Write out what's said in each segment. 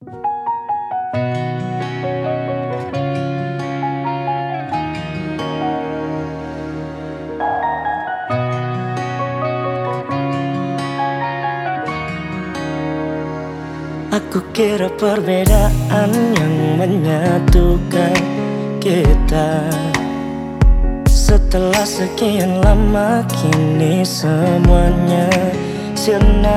Aku kira perbedaan yang menyatukan kita. Setelah sekian lama kini semuanya sirna.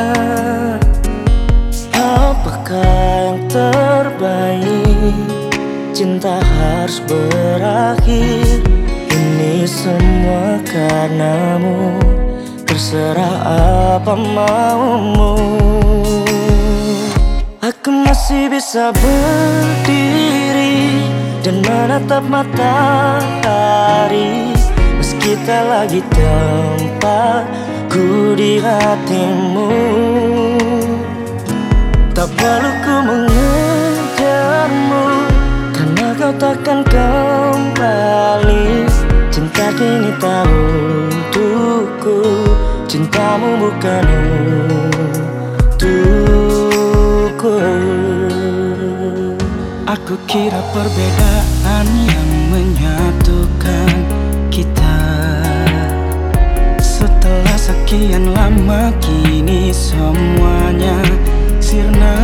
Apakah yang terbaik? Cinta harus berakhir. Ini semua karenamu. Terserah apa maumu. Aku masih bisa berdiri dan menatap matahari, meski tak lagi tempatku di hatimu. Tak perlu ku mengejarmu, karena kau takkan kembali. Cinta kini tak untukku, cintamu bukan untukku. Aku kira perbedaan yang menyatukan kita. Setelah sekian lama kini semuanya sirna.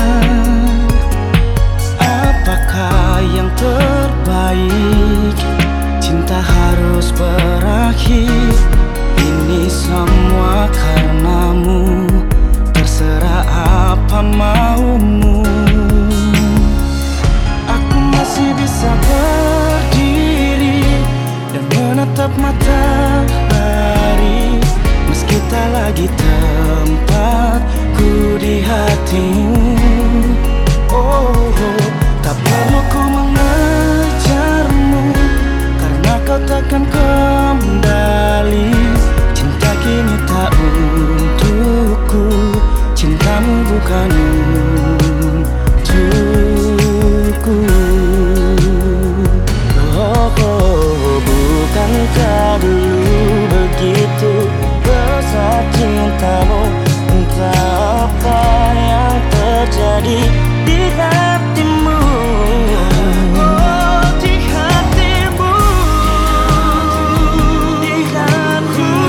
Apakah yang terbaik? Cinta harus berakhir. Ini semua karenamu. Terserah apa maumu. Aku masih bisa berdiri dan menatap matahari, meski tak lagi tempatku di hatimu. Oh, tak perlu ku mengejarmu, karena kau takkan kembali. Cinta kini tak untukku, cintamu bukan untukku. Oh, bukankah dulu begitu besar cintamu? Entah apa yang terjadi di hatimu. Oh, di hatimu, di hatimu.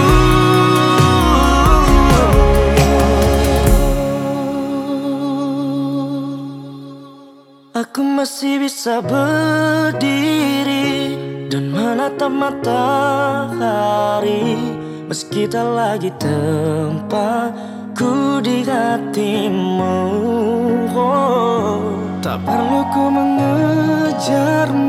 Aku masih bisa berdiri dan menatap matahari, meski tak lagi tempatku di hatimu. Oh, tak perlu ku mengejarmu,